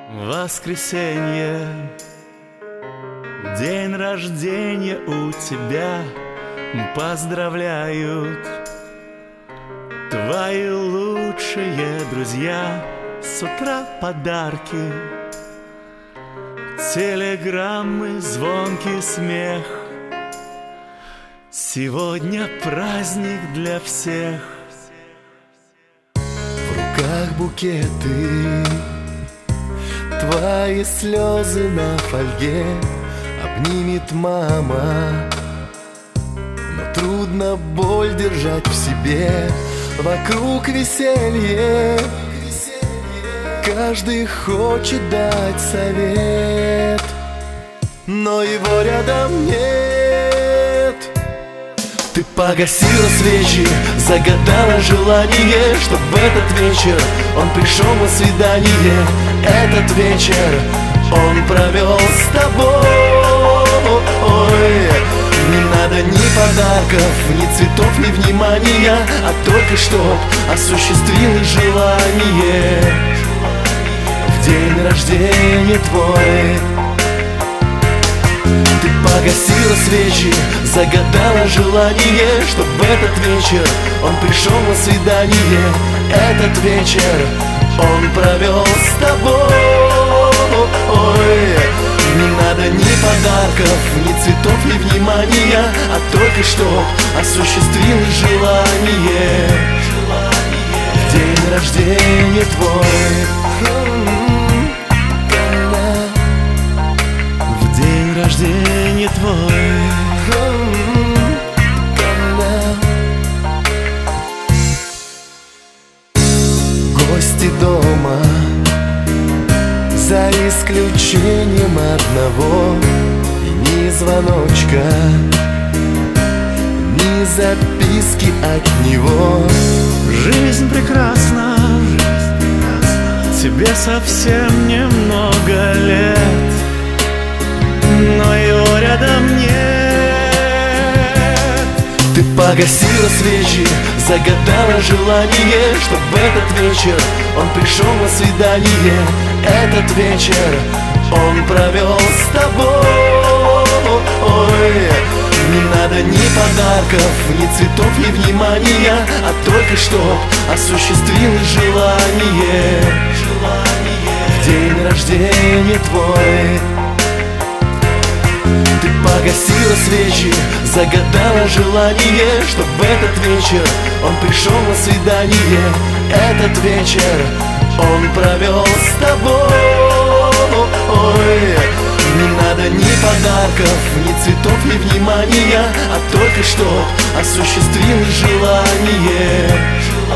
Воскресенье, день рождения у тебя, поздравляют твои лучшие друзья. С утра подарки, телеграммы, звонкий смех. Сегодня праздник для всех. В руках букеты, твои слезы на фольге обнимет мама. Но трудно боль держать в себе. Вокруг веселье, каждый хочет дать совет, но его рядом нет. Ты погасила свечи, загадала желание, чтоб в этот вечер он пришел на свидание. Этот вечер он провел с тобой. Не надо ни подарков, ни цветов, ни внимания, а только чтоб осуществилось желание в день рождения твой. Ты погасила свечи, загадала желание, чтоб в этот вечер он пришел на свидание. Этот вечер он провел с тобой. Не надо ни подарков, ни цветов, ни внимания, а только чтоб осуществилось желание в день рождения твой. В день рождения твой. Гости дома, за исключением одного, и ни звоночка, ни записки от него. Жизнь прекрасна, тебе совсем немного лет, но его рядом нет. Ты погасила свечи, загадала желание, чтоб в этот вечер он пришел на свидание. Этот вечер он провел с тобой. Не надо ни подарков, ни цветов, ни внимания, а только чтоб осуществилось желание в день рождения твой. Ты погасила свечи, загадала желание, чтоб в этот вечер он пришел на свидание. Этот вечер он провел с тобой. Не надо ни подарков, ни цветов, ни внимания, а только чтоб осуществилось желание